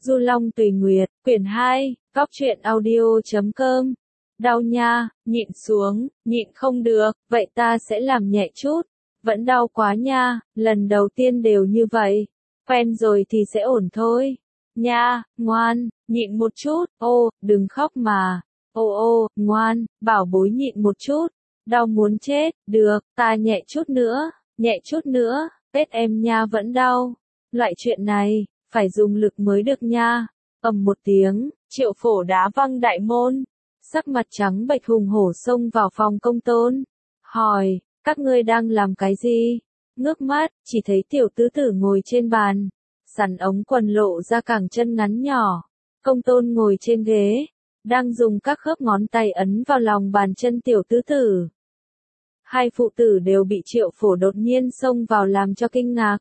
Du Long Tùy Nguyệt, quyển 2, góc truyện audio.com. Đau nha, nhịn xuống, nhịn không được, vậy ta sẽ làm nhẹ chút. Vẫn đau quá nha, lần đầu tiên đều như vậy. Quen rồi thì sẽ ổn thôi. Nha, ngoan, nhịn một chút, ô, đừng khóc mà. Ô, ngoan, bảo bối nhịn một chút. Đau muốn chết, được, ta nhẹ chút nữa, Tết em nha vẫn đau. Loại chuyện này, phải dùng lực mới được nha. Ầm một tiếng, Triệu Phổ đá văng đại môn. Sắc mặt trắng bệch hùng hổ xông vào phòng Công Tôn. Hỏi, các ngươi đang làm cái gì? Ngước mắt, chỉ thấy tiểu tứ tử ngồi trên bàn. Sắn ống quần lộ ra cẳng chân ngắn nhỏ. Công Tôn ngồi trên ghế, đang dùng các khớp ngón tay ấn vào lòng bàn chân tiểu tứ tử. Hai phụ tử đều bị Triệu Phổ đột nhiên xông vào làm cho kinh ngạc.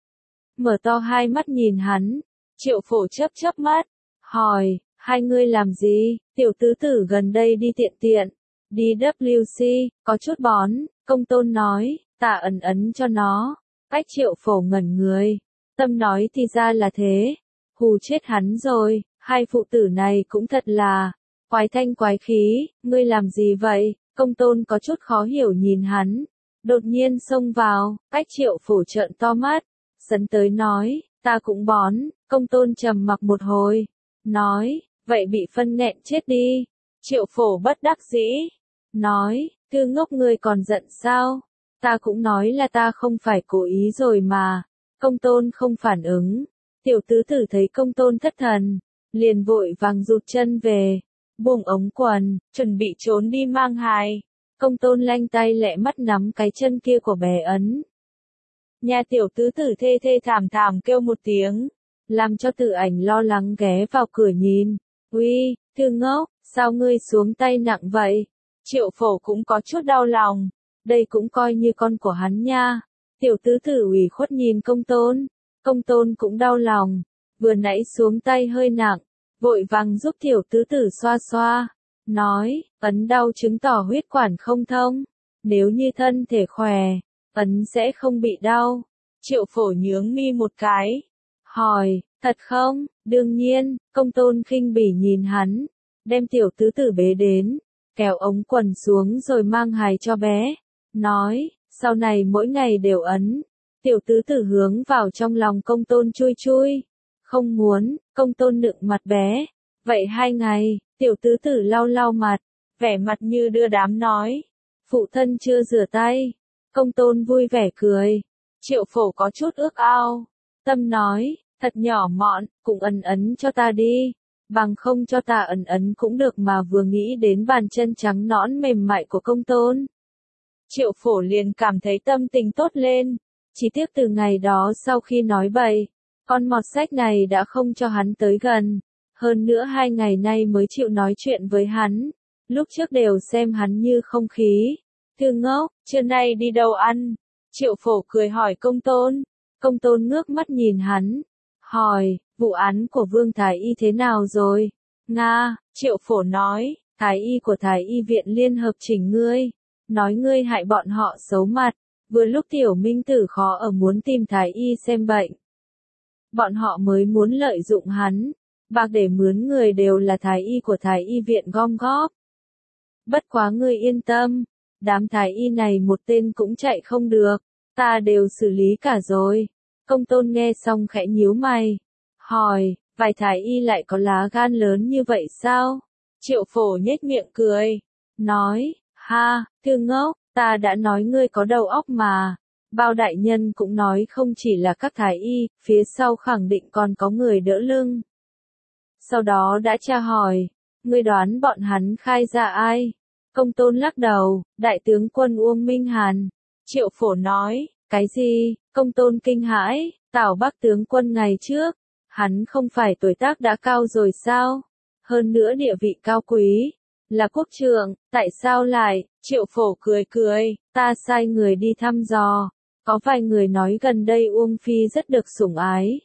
Mở to hai mắt nhìn hắn, Triệu Phổ chớp mắt, hỏi, hai ngươi làm gì? Tiểu tứ tử gần đây đi tiện, đi WC, có chút bón, Công Tôn nói, ta ấn cho nó. Cách Triệu Phổ ngẩn người, tâm nói thì ra là thế, hù chết hắn rồi, hai phụ tử này cũng thật là, quái thanh quái khí, ngươi làm gì vậy? Công Tôn có chút khó hiểu nhìn hắn, đột nhiên xông vào, cách Triệu Phổ trợn to mắt, sấn tới nói, ta cũng bón. Công Tôn trầm mặc một hồi, nói, vậy bị phân nghẹn chết đi. Triệu Phổ bất đắc dĩ, nói, thư ngốc ngươi còn giận sao? Ta cũng nói là ta không phải cố ý rồi mà. Công Tôn không phản ứng, tiểu tứ tử thấy Công Tôn thất thần, liền vội vàng rụt chân về, buông ống quần, chuẩn bị trốn đi mang hài. Công Tôn lanh tay lẹ mắt nắm cái chân kia của bé ấn. Nhà tiểu tứ tử thê thảm kêu một tiếng, làm cho Tử Ảnh lo lắng ghé vào cửa nhìn. Uy, thư ngốc, sao ngươi xuống tay nặng vậy? Triệu Phổ cũng có chút đau lòng, đây cũng coi như con của hắn nha. Tiểu tứ tử ủy khuất nhìn Công Tôn cũng đau lòng, vừa nãy xuống tay hơi nặng, vội vàng giúp tiểu tứ tử xoa, nói, ấn đau chứng tỏ huyết quản không thông, nếu như thân thể khỏe, ấn sẽ không bị đau. Triệu Phổ nhướng mi một cái, hỏi, thật không? Đương nhiên. Công Tôn khinh bỉ nhìn hắn, đem tiểu tứ tử bế đến, kéo ống quần xuống rồi mang hài cho bé, nói, sau này mỗi ngày đều ấn. Tiểu tứ tử hướng vào trong lòng Công Tôn chui, không muốn. Công Tôn nựng mặt bé, vậy 2 ngày. Tiểu tứ tử lau mặt, vẻ mặt như đưa đám nói, phụ thân chưa rửa tay. Công Tôn vui vẻ cười. Triệu Phổ có chút ước ao, tâm nói, thật nhỏ mọn, cũng ấn cho ta đi, bằng không cho ta ấn cũng được mà. Vừa nghĩ đến bàn chân trắng nõn mềm mại của Công Tôn, Triệu Phổ liền cảm thấy tâm tình tốt lên. Chỉ tiếc từ ngày đó sau khi nói bậy, con mọt sách này đã không cho hắn tới gần. Hơn nữa 2 ngày nay mới chịu nói chuyện với hắn, lúc trước đều xem hắn như không khí. Thư ngốc, trưa nay đi đâu ăn? Triệu Phổ cười hỏi Công Tôn. Công Tôn ngước mắt nhìn hắn, hỏi, vụ án của Vương Thái Y thế nào rồi? Nga, Triệu Phổ nói, Thái Y của Thái Y viện liên hợp chỉnh ngươi, nói ngươi hại bọn họ xấu mặt, vừa lúc tiểu minh tử khó ở muốn tìm Thái Y xem bệnh. Bọn họ mới muốn lợi dụng hắn, bạc để mướn người đều là Thái Y của Thái Y viện gom góp. Bất quá ngươi yên tâm, đám Thái Y này một tên cũng chạy không được, ta đều xử lý cả rồi. Công Tôn nghe xong khẽ nhíu mày, hỏi, vài Thái Y lại có lá gan lớn như vậy sao? Triệu Phổ nhếch miệng cười, nói, ha, thư ngốc, ta đã nói ngươi có đầu óc mà. Bao đại nhân cũng nói không chỉ là các Thái Y, phía sau khẳng định còn có người đỡ lưng. Sau đó đã tra hỏi, ngươi đoán bọn hắn khai ra ai? Công Tôn lắc đầu, đại tướng quân Uông Minh Hàn. Triệu Phổ nói, cái gì? Công Tôn kinh hãi, Tào Bắc tướng quân ngày trước, hắn không phải tuổi tác đã cao rồi sao? Hơn nữa địa vị cao quý, là quốc trưởng, tại sao lại? Triệu Phổ cười, ta sai người đi thăm dò, có vài người nói gần đây Uông Phi rất được sủng ái,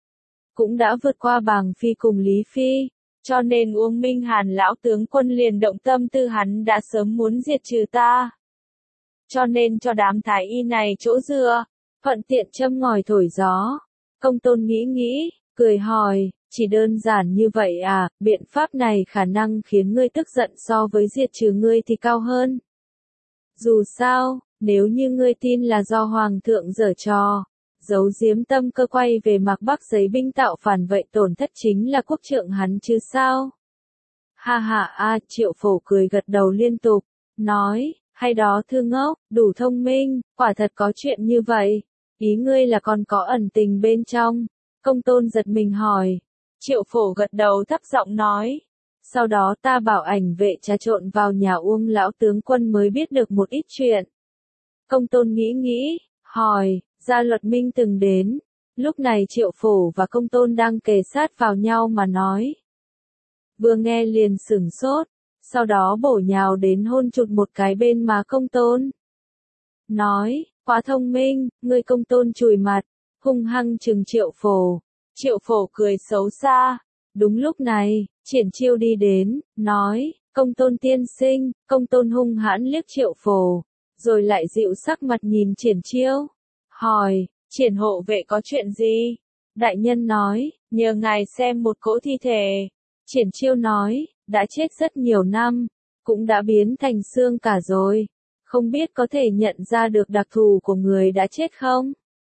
cũng đã vượt qua Bàng Phi cùng Lý Phi, cho nên Uông Minh Hàn lão tướng quân liền động tâm tư hắn đã sớm muốn diệt trừ ta. Cho nên cho đám Thái Y này chỗ dựa, thuận tiện châm ngòi thổi gió. Công Tôn nghĩ, cười hỏi, Chỉ đơn giản như vậy à, biện pháp này khả năng khiến ngươi tức giận so với diệt trừ ngươi thì cao hơn. Dù sao, nếu như ngươi tin là do Hoàng thượng giở trò, giấu giếm tâm cơ quay về Mạc Bắc giấy binh tạo phản vậy tổn thất chính là quốc trượng hắn chứ sao? Ha ha a, Triệu Phổ cười gật đầu liên tục, nói, hay đó thư ngốc, đủ thông minh, quả thật có chuyện như vậy. Ý ngươi là còn có ẩn tình bên trong. Công Tôn giật mình hỏi. Triệu Phổ gật đầu thấp giọng nói. Sau đó ta bảo ảnh vệ trà trộn vào nhà Uông lão tướng quân mới biết được một ít chuyện. Công Tôn nghĩ, hỏi, Gia Luật Minh từng đến. Lúc này Triệu Phổ và Công Tôn đang kề sát vào nhau mà nói. Vừa nghe liền sửng sốt, sau đó bổ nhào đến hôn chụt một cái bên má Công Tôn. Nói, quá thông minh, ngươi. Công Tôn chùi mặt, hung hăng trừng Triệu Phổ. Triệu Phổ cười xấu xa. Đúng lúc này, Triển Chiêu đi đến, nói, Công Tôn tiên sinh. Công Tôn hung hãn liếc Triệu Phổ, rồi lại dịu sắc mặt nhìn Triển Chiêu. Hỏi, Triển hộ vệ có chuyện gì? Đại nhân nói, nhờ ngài xem một cỗ thi thể. Triển Chiêu nói, đã chết rất nhiều năm, cũng đã biến thành xương cả rồi. Không biết có thể nhận ra được đặc thù của người đã chết không?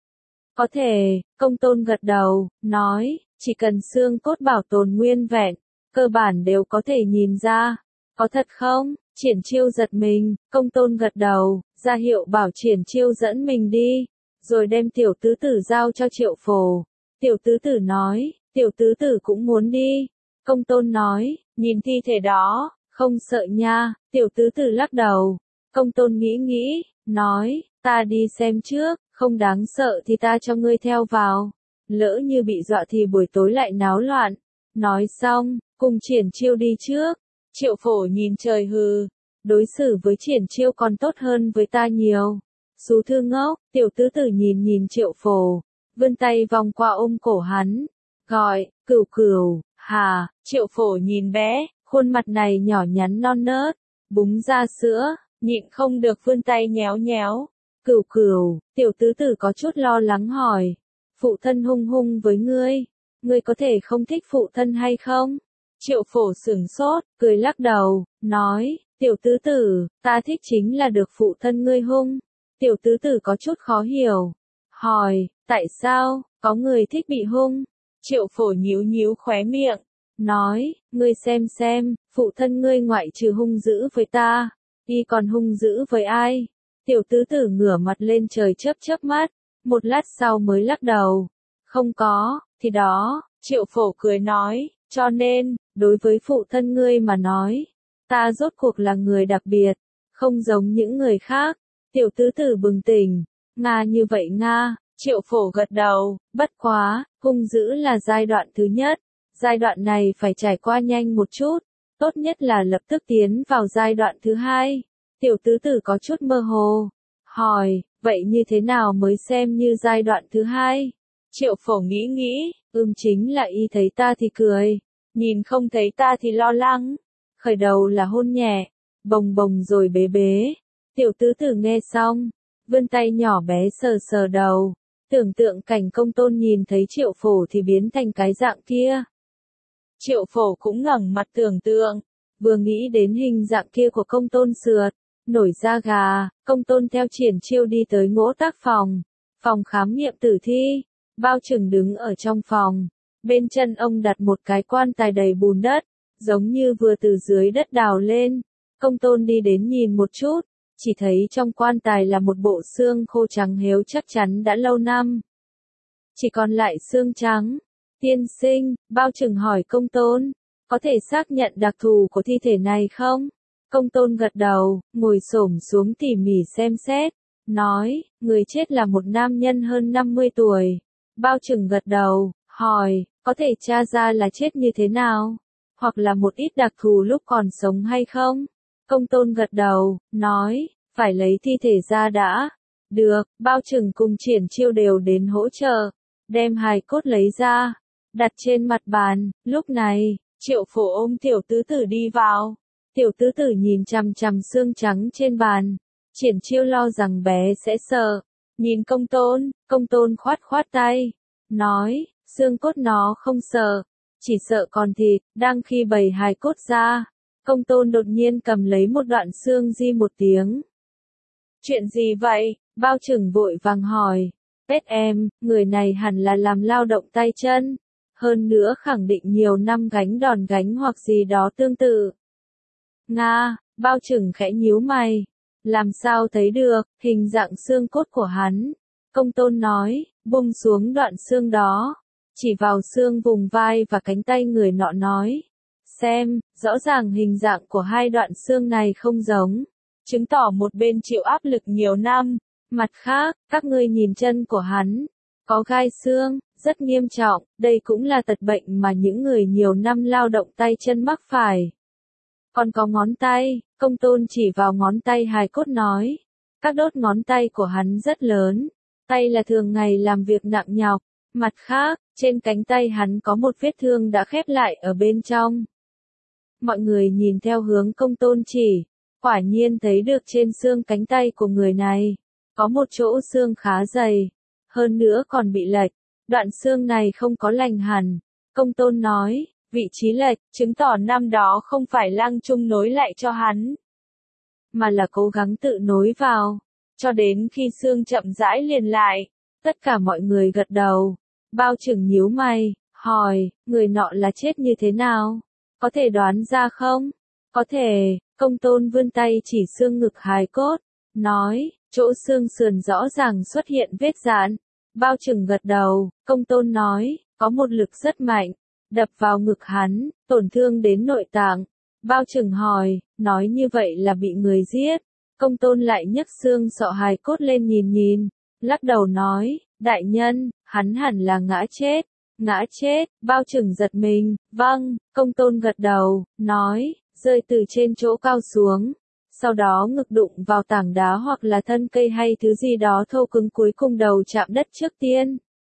Có thể, Công Tôn gật đầu, nói, chỉ cần xương cốt bảo tồn nguyên vẹn, cơ bản đều có thể nhìn ra. Có thật không? Triển Chiêu giật mình, Công Tôn gật đầu, ra hiệu bảo Triển Chiêu dẫn mình đi, rồi đem tiểu tứ tử giao cho Triệu Phổ. Tiểu tứ tử nói, tiểu tứ tử cũng muốn đi. Công Tôn nói, nhìn thi thể đó, không sợ nha. Tiểu tứ tử lắc đầu. Công Tôn nghĩ, nói, ta đi xem trước, không đáng sợ thì ta cho ngươi theo vào. Lỡ như bị dọa thì buổi tối lại náo loạn. Nói xong, cùng Triển Chiêu đi trước. Triệu Phổ nhìn trời hừ, đối xử với Triển Chiêu còn tốt hơn với ta nhiều. Xú thư ngốc. Tiểu tứ tử nhìn Triệu Phổ, vươn tay vòng qua ôm cổ hắn, gọi, Cửu Cửu. Hà. Triệu Phổ nhìn bé, khuôn mặt này nhỏ nhắn non nớt, búng ra sữa, nhịn không được vươn tay nhéo. Cửu Cửu. Tiểu tứ tử có chút lo lắng hỏi, phụ thân hung với ngươi có thể không thích phụ thân hay không? Triệu Phổ sửng sốt, cười lắc đầu, nói, tiểu tứ tử, ta thích chính là được phụ thân ngươi hung. Tiểu tứ tử có chút khó hiểu, hỏi, tại sao, có người thích bị hung? Triệu Phổ nhíu khóe miệng, nói, ngươi xem, phụ thân ngươi ngoại trừ hung dữ với ta, y còn hung dữ với ai? Tiểu tứ tử ngửa mặt lên trời chớp mắt, một lát sau mới lắc đầu, không có, thì đó. Triệu Phổ cười nói, cho nên, đối với phụ thân ngươi mà nói, ta rốt cuộc là người đặc biệt, không giống những người khác. Tiểu tứ tử bừng tỉnh, Nga như vậy Nga. Triệu Phổ gật đầu, bất quá, hung dữ là giai đoạn thứ nhất. Giai đoạn này phải trải qua nhanh một chút, tốt nhất là lập tức tiến vào giai đoạn thứ hai. Tiểu tứ tử có chút mơ hồ, hỏi, vậy như thế nào mới xem như giai đoạn thứ hai? Triệu Phổ nghĩ, chính là y thấy ta thì cười, nhìn không thấy ta thì lo lắng. Khởi đầu là hôn nhẹ, bồng rồi bế. Tiểu tứ tử nghe xong, vươn tay nhỏ bé sờ đầu, tưởng tượng cảnh Công Tôn nhìn thấy Triệu Phổ thì biến thành cái dạng kia. Triệu Phổ cũng ngẩng mặt tưởng tượng, vừa nghĩ đến hình dạng kia của Công Tôn sượt, nổi da gà. Công Tôn theo Triển Chiêu đi tới ngỗ tác phòng khám nghiệm tử thi. Bao Trừng đứng ở trong phòng, bên chân ông đặt một cái quan tài đầy bùn đất, giống như vừa từ dưới đất đào lên. Công Tôn đi đến nhìn một chút, chỉ thấy trong quan tài là một bộ xương khô trắng héo chắc chắn đã lâu năm. Chỉ còn lại xương trắng. Tiên sinh, Bao Trừng hỏi Công Tôn, có thể xác nhận đặc thù của thi thể này không? Công Tôn gật đầu, ngồi xổm xuống tỉ mỉ xem xét, nói, người chết là một nam nhân hơn 50 tuổi. Bao Trừng gật đầu, hỏi, có thể tra ra là chết như thế nào? Hoặc là một ít đặc thù lúc còn sống hay không? Công Tôn gật đầu, nói, phải lấy thi thể ra đã. Được. Bao Trừng cùng Triển Chiêu đều đến hỗ trợ, đem hài cốt lấy ra, đặt trên mặt bàn. Lúc này, Triệu Phổ ôm tiểu tứ tử đi vào. Tiểu tứ tử nhìn chằm xương trắng trên bàn. Triển Chiêu lo rằng bé sẽ sợ. Nhìn Công Tôn khoát tay, nói, xương cốt nó không sợ, chỉ sợ còn thịt, đang khi bày hài cốt ra. Công tôn đột nhiên cầm lấy một đoạn xương di một tiếng. Chuyện gì vậy? Bao Trừng vội vàng hỏi. Bết em, người này hẳn là làm lao động tay chân. Hơn nữa khẳng định nhiều năm gánh đòn gánh hoặc gì đó tương tự. Nga, Bao Trừng khẽ nhíu mày. Làm sao thấy được, hình dạng xương cốt của hắn. Công tôn nói, buông xuống đoạn xương đó. Chỉ vào xương vùng vai và cánh tay người nọ nói. Xem, rõ ràng hình dạng của hai đoạn xương này không giống. Chứng tỏ một bên chịu áp lực nhiều năm. Mặt khác, các ngươi nhìn chân của hắn. Có gai xương, rất nghiêm trọng, đây cũng là tật bệnh mà những người nhiều năm lao động tay chân mắc phải. Còn có ngón tay, công tôn chỉ vào ngón tay hài cốt nói. Các đốt ngón tay của hắn rất lớn. Tay là thường ngày làm việc nặng nhọc. Mặt khác, trên cánh tay hắn có một vết thương đã khép lại ở bên trong. Mọi người nhìn theo hướng công tôn chỉ. Quả nhiên thấy được trên xương cánh tay của người này. Có một chỗ xương khá dày. Hơn nữa còn bị lệch. Đoạn xương này không có lành hẳn. Công tôn nói, vị trí lệch, chứng tỏ năm đó không phải Lăng Trung nối lại cho hắn. Mà là cố gắng tự nối vào. Cho đến khi xương chậm rãi liền lại. Tất cả mọi người gật đầu. Bao Trừng nhíu mày, hỏi, người nọ là chết như thế nào? Có thể đoán ra không? Có thể, công tôn vươn tay chỉ xương ngực hài cốt. Nói, chỗ xương sườn rõ ràng xuất hiện vết rạn. Bao Trừng gật đầu, công tôn nói, có một lực rất mạnh, đập vào ngực hắn, tổn thương đến nội tạng. Bao Trừng hỏi, nói như vậy là bị người giết. Công tôn lại nhấc xương sọ hài cốt lên nhìn, lắc đầu nói, đại nhân, hắn hẳn là ngã chết. Ngã chết, Bao Trừng giật mình, vâng, công tôn gật đầu, nói, rơi từ trên chỗ cao xuống. Sau đó ngực đụng vào tảng đá hoặc là thân cây hay thứ gì đó thô cứng cuối cùng đầu chạm đất trước tiên.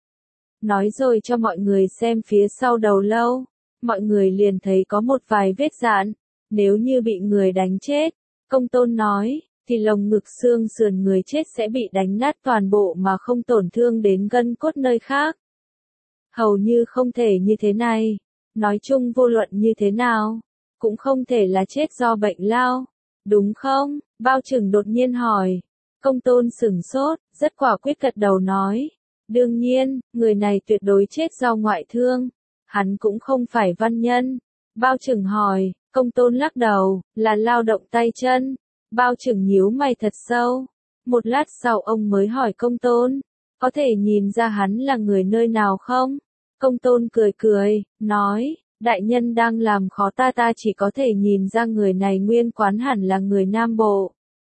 Nói rồi cho mọi người xem phía sau đầu lâu. Mọi người liền thấy có một vài vết rạn. Nếu như bị người đánh chết, công tôn nói, thì lồng ngực xương sườn người chết sẽ bị đánh nát toàn bộ mà không tổn thương đến gân cốt nơi khác. Hầu như không thể như thế này. Nói chung vô luận như thế nào, cũng không thể là chết do bệnh lao. Đúng không? Bao Trừng đột nhiên hỏi. Công tôn sửng sốt, rất quả quyết gật đầu nói. Đương nhiên, người này tuyệt đối chết do ngoại thương. Hắn cũng không phải văn nhân. Bao Trừng hỏi, công tôn lắc đầu, là lao động tay chân. Bao Trừng nhíu mày thật sâu. Một lát sau ông mới hỏi công tôn, có thể nhìn ra hắn là người nơi nào không? Công tôn cười cười, nói, đại nhân đang làm khó ta chỉ có thể nhìn ra người này nguyên quán hẳn là người Nam Bộ.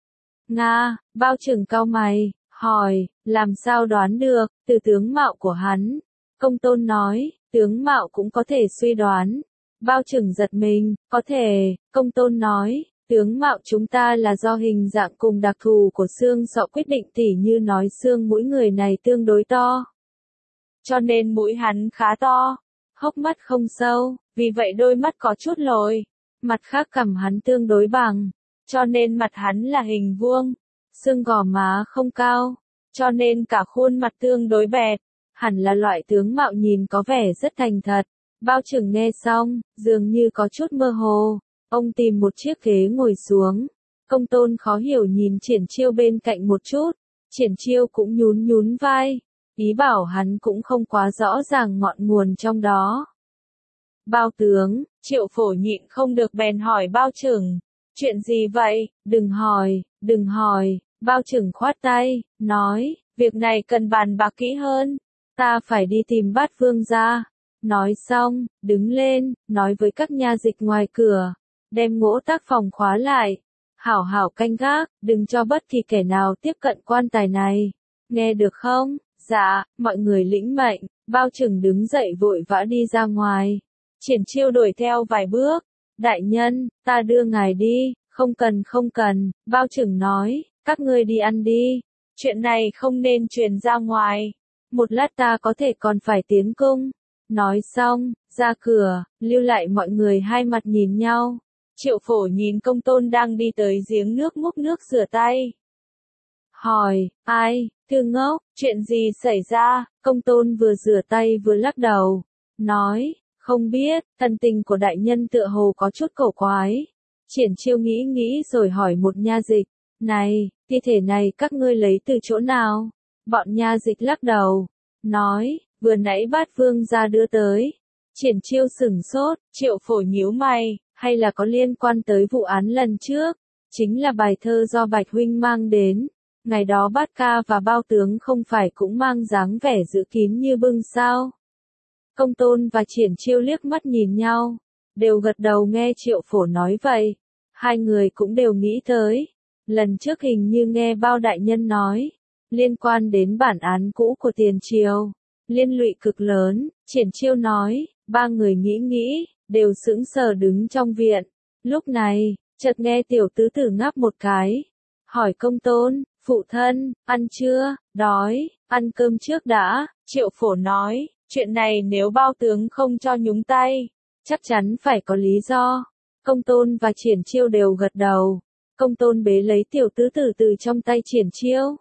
Nga, Bao Trừng cau mày, hỏi, làm sao đoán được, từ tướng mạo của hắn. Công tôn nói, tướng mạo cũng có thể suy đoán. Bao Trừng giật mình, có thể, công tôn nói, tướng mạo chúng ta là do hình dạng cùng đặc thù của xương sọ quyết định, tỉ như nói xương mũi người này tương đối to. Cho nên mũi hắn khá to, hốc mắt không sâu, vì vậy đôi mắt có chút lồi. Mặt khác cằm hắn tương đối bằng, cho nên mặt hắn là hình vuông. Xương gò má không cao, cho nên cả khuôn mặt tương đối bẹt. Hẳn là loại tướng mạo nhìn có vẻ rất thành thật. Bao Trừng nghe xong, dường như có chút mơ hồ. Ông tìm một chiếc ghế ngồi xuống. Công tôn khó hiểu nhìn Triển Chiêu bên cạnh một chút. Triển Chiêu cũng nhún vai. Ý bảo hắn cũng không quá rõ ràng ngọn nguồn trong đó. Bao tướng, Triệu Phổ nhịn không được bèn hỏi Bao Trừng. Chuyện gì vậy? Đừng hỏi. Bao Trừng khoát tay, nói, việc này cần bàn bạc kỹ hơn. Ta phải đi tìm Bát Vương gia. Nói xong, đứng lên, nói với các nha dịch ngoài cửa. Đem ngỗ tác phòng khóa lại. Hảo hảo canh gác, đừng cho bất kỳ kẻ nào tiếp cận quan tài này. Nghe được không? Dạ, mọi người lĩnh mệnh. Bao Trừng đứng dậy vội vã đi ra ngoài. Triển Chiêu đuổi theo vài bước. Đại nhân, ta đưa ngài đi. Không cần. Bao Trừng nói, các ngươi đi ăn đi. Chuyện này không nên truyền ra ngoài. Một lát ta có thể còn phải tiến cung. Nói xong, ra cửa, lưu lại mọi người hai mặt nhìn nhau. Triệu Phổ nhìn công tôn đang đi tới giếng nước múc nước rửa tay. Hỏi, ai, thư ngốc, chuyện gì xảy ra? Công tôn vừa rửa tay vừa lắc đầu. Nói, Không biết, thân tình của đại nhân tựa hồ có chút cổ quái. Triển Chiêu nghĩ nghĩ rồi hỏi một nha dịch, này, thi thể này các ngươi lấy từ chỗ nào? Bọn nha dịch lắc đầu, nói, vừa nãy Bát Vương gia đưa tới. Triển Chiêu sửng sốt, Triệu Phổ nhíu mày, hay là có liên quan tới vụ án lần trước? Chính là bài thơ do Bạch Huynh mang đến. Ngày đó Bát Ca và Bao Tướng không phải cũng mang dáng vẻ giữ kín như bưng sao? Công Tôn và Triển Chiêu liếc mắt nhìn nhau, đều gật đầu nghe Triệu Phổ nói vậy. Hai người cũng đều nghĩ tới. Lần trước hình như nghe Bao đại nhân nói, liên quan đến bản án cũ của Tiền Triều, liên lụy cực lớn. Triển Chiêu nói, ba người nghĩ nghĩ, đều sững sờ đứng trong viện. Lúc này, chợt nghe tiểu tứ tử ngáp một cái, hỏi Công Tôn, phụ thân, ăn chưa? Đói, ăn cơm trước đã. Triệu Phổ nói, chuyện này nếu Bao tướng không cho nhúng tay, chắc chắn phải có lý do. Công Tôn và Triển Chiêu đều gật đầu. Công Tôn bế lấy tiểu tứ tử từ trong tay Triển Chiêu.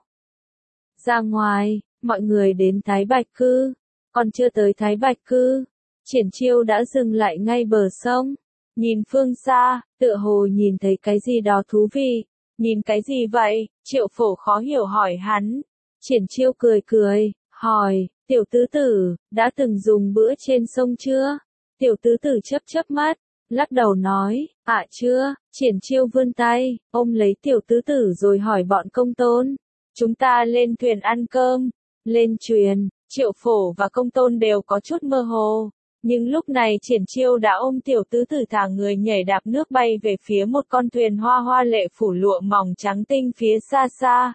Ra ngoài, mọi người đến Thái Bạch Cư. Còn chưa tới Thái Bạch Cư, Triển Chiêu đã dừng lại ngay bờ sông. Nhìn phương xa, tựa hồ nhìn thấy cái gì đó thú vị. Nhìn cái gì vậy? Triệu Phổ khó hiểu hỏi hắn. Triển Chiêu cười cười, hỏi, tiểu tứ tử, đã từng dùng bữa trên sông chưa? Tiểu tứ tử chớp chớp mắt, lắc đầu nói, chưa. Triển Chiêu vươn tay, ôm lấy tiểu tứ tử rồi hỏi bọn Công Tôn. Chúng ta lên thuyền ăn cơm. Lên thuyền, Triệu Phổ và Công Tôn đều có chút mơ hồ. Nhưng lúc này Triển Chiêu đã ôm tiểu tứ tử thả người nhảy đạp nước bay về phía một con thuyền hoa hoa lệ phủ lụa mỏng trắng tinh phía xa xa.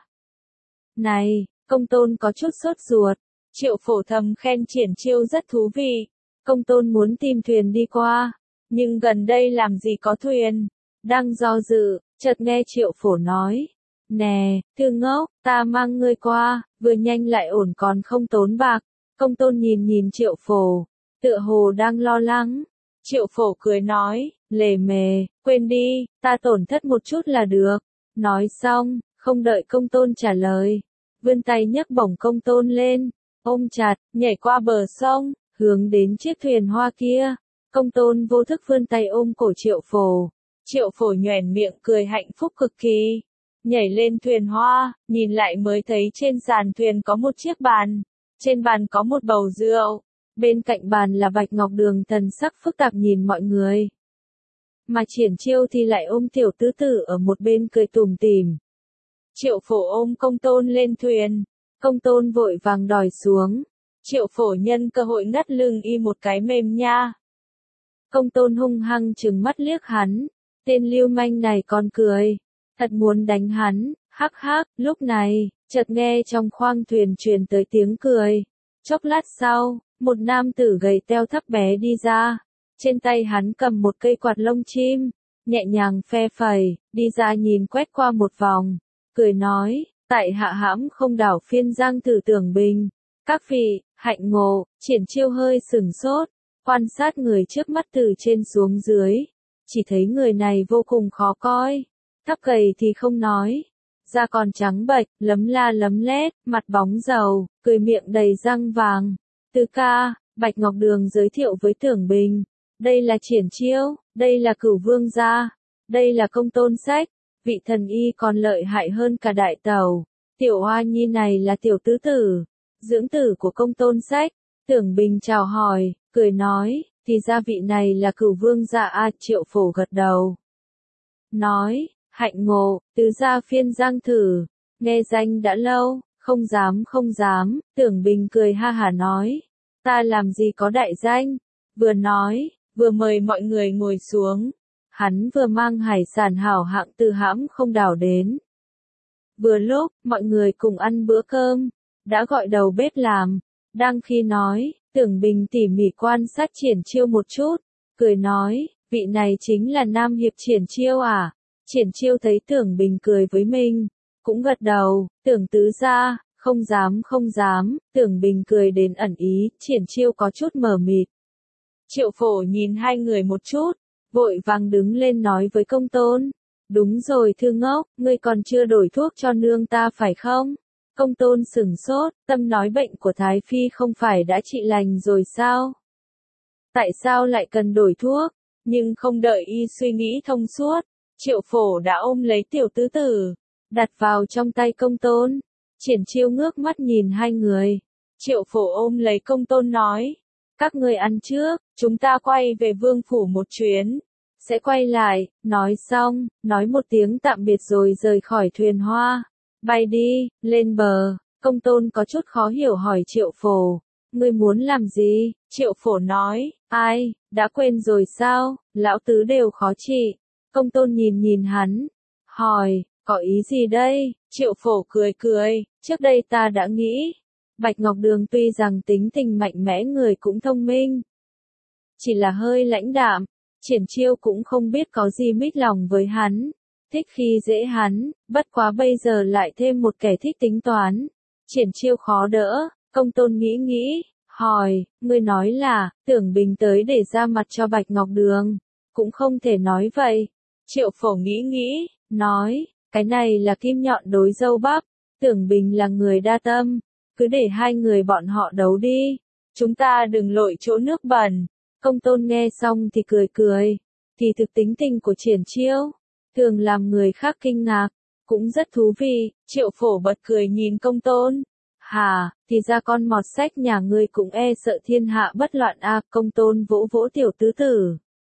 Này, Công Tôn có chút sốt ruột. Triệu Phổ thầm khen Triển Chiêu rất thú vị. Công Tôn muốn tìm thuyền đi qua, nhưng gần đây làm gì có thuyền. Đang do dự, chợt nghe Triệu Phổ nói, nè, thư ngốc, ta mang ngươi qua, vừa nhanh lại ổn còn không tốn bạc. Công Tôn nhìn nhìn Triệu Phổ, tựa hồ đang lo lắng. Triệu Phổ cười nói, lề mề, quên đi, ta tổn thất một chút là được. Nói xong, không đợi Công Tôn trả lời, vươn tay nhấc bổng Công Tôn lên, ôm chặt, nhảy qua bờ sông, hướng đến chiếc thuyền hoa kia. Công Tôn vô thức vươn tay ôm cổ Triệu Phổ. Triệu Phổ nhoẻn miệng cười hạnh phúc cực kỳ. Nhảy lên thuyền hoa, nhìn lại mới thấy trên sàn thuyền có một chiếc bàn. Trên bàn có một bầu rượu. Bên cạnh bàn là Bạch Ngọc Đường thần sắc phức tạp nhìn mọi người. Mà Triển Chiêu thì lại ôm tiểu tứ tử ở một bên cười tủm tỉm. Triệu Phổ ôm Công Tôn lên thuyền. Công Tôn vội vàng đòi xuống. Triệu Phổ nhân cơ hội ngắt lưng y một cái mềm nha. Công Tôn hung hăng trừng mắt liếc hắn. Tên lưu manh này còn cười. Thật muốn đánh hắn, hắc hắc. Lúc này, chợt nghe trong khoang thuyền truyền tới tiếng cười. Chốc lát sau, một nam tử gầy teo thấp bé đi ra. Trên tay hắn cầm một cây quạt lông chim, nhẹ nhàng phe phẩy, đi ra nhìn quét qua một vòng. Cười nói, tại hạ hãm không đảo phiên Giang Tử Tưởng Bình. Các vị, hạnh ngộ. Triển Chiêu hơi sửng sốt, quan sát người trước mắt từ trên xuống dưới. Chỉ thấy người này vô cùng khó coi. Thấp gầy thì không nói, da còn trắng bệch, lấm la lấm lét, mặt bóng dầu, cười miệng đầy răng vàng. Tứ ca, Bạch Ngọc Đường giới thiệu với Tưởng Bình. Đây là Triển Chiêu, đây là Cửu Vương gia, đây là Công Tôn Sách. Vị thần y còn lợi hại hơn cả đại tẩu. Tiểu Hoa Nhi này là tiểu tứ tử, dưỡng tử của Công Tôn Sách. Tưởng Bình chào hỏi, cười nói, thì ra vị này là Cửu Vương gia. Triệu Phổ gật đầu. Nói, hạnh ngộ, tứ gia phiên Giang Thử, nghe danh đã lâu, không dám. Tưởng Bình cười ha hả nói, ta làm gì có đại danh. Vừa nói, vừa mời mọi người ngồi xuống. Hắn vừa mang hải sản hảo hạng từ hãm không đảo đến. Vừa lúc, mọi người cùng ăn bữa cơm, đã gọi đầu bếp làm. Đang khi nói, Tưởng Bình tỉ mỉ quan sát Triển Chiêu một chút, cười nói, vị này chính là Nam Hiệp Triển Chiêu à? Triển Chiêu thấy Tưởng Bình cười với mình, cũng gật đầu. Tưởng tứ gia, không dám. Tưởng Bình cười đến ẩn ý, Triển Chiêu có chút mờ mịt. Triệu Phổ nhìn hai người một chút, vội vàng đứng lên nói với Công Tôn. Đúng rồi thư ngốc, ngươi còn chưa đổi thuốc cho nương ta phải không? Công Tôn sửng sốt, tâm nói bệnh của Thái Phi không phải đã trị lành rồi sao? Tại sao lại cần đổi thuốc? Nhưng không đợi y suy nghĩ thông suốt, Triệu Phổ đã ôm lấy tiểu tứ tử, đặt vào trong tay Công Tôn. Triển Chiêu ngước mắt nhìn hai người. Triệu Phổ ôm lấy Công Tôn nói, các ngươi ăn trước, chúng ta quay về vương phủ một chuyến, sẽ quay lại. Nói xong, nói một tiếng tạm biệt rồi rời khỏi thuyền hoa, bay đi, lên bờ. Công Tôn có chút khó hiểu hỏi Triệu Phổ, ngươi muốn làm gì? Triệu Phổ nói, ai, đã quên rồi sao, lão tứ đều khó trị. Công Tôn nhìn nhìn hắn, hỏi, có ý gì đây? Triệu Phổ cười cười, trước đây ta đã nghĩ, Bạch Ngọc Đường tuy rằng tính tình mạnh mẽ người cũng thông minh, chỉ là hơi lãnh đạm. Triển Chiêu cũng không biết có gì mít lòng với hắn, thích khi dễ hắn, bất quá bây giờ lại thêm một kẻ thích tính toán. Triển Chiêu khó đỡ. Công Tôn nghĩ nghĩ, hỏi, ngươi nói là, Tưởng Bình tới để ra mặt cho Bạch Ngọc Đường, cũng không thể nói vậy. Triệu Phổ nghĩ nghĩ, nói, cái này là kim nhọn đối dâu bắp, Tưởng Bình là người đa tâm, cứ để hai người bọn họ đấu đi, chúng ta đừng lội chỗ nước bẩn. Công Tôn nghe xong thì cười cười, thì thực tính tình của Triển Chiêu, thường làm người khác kinh ngạc, cũng rất thú vị. Triệu Phổ bật cười nhìn Công Tôn. Hà, thì ra con mọt sách nhà ngươi cũng e sợ thiên hạ bất loạn à. Công Tôn vỗ vỗ tiểu tứ tử,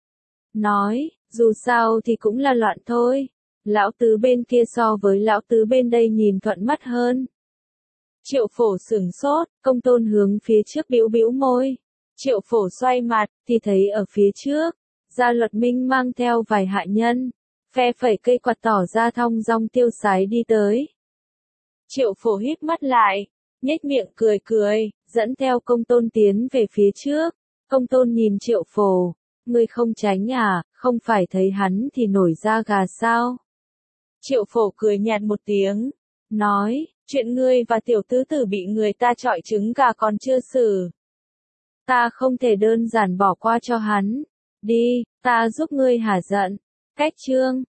nói, dù sao thì cũng là loạn thôi, lão tứ bên kia so với lão tứ bên đây nhìn thuận mắt hơn. Triệu Phổ sửng sốt. Công Tôn hướng phía trước bĩu bĩu môi. Triệu Phổ xoay mặt, thì thấy ở phía trước, Gia Luật Minh mang theo vài hạ nhân, phe phẩy cây quạt tỏ ra thong dong tiêu sái đi tới. Triệu Phổ híp mắt lại, nhếch miệng cười cười, dẫn theo Công Tôn tiến về phía trước. Công Tôn nhìn Triệu Phổ, ngươi không tránh à, không phải thấy hắn thì nổi da gà sao? Triệu Phổ cười nhạt một tiếng, nói, chuyện ngươi và tiểu tứ tử bị người ta chọi trứng gà còn chưa xử. Ta không thể đơn giản bỏ qua cho hắn. Đi, ta giúp ngươi hả giận. Cách chương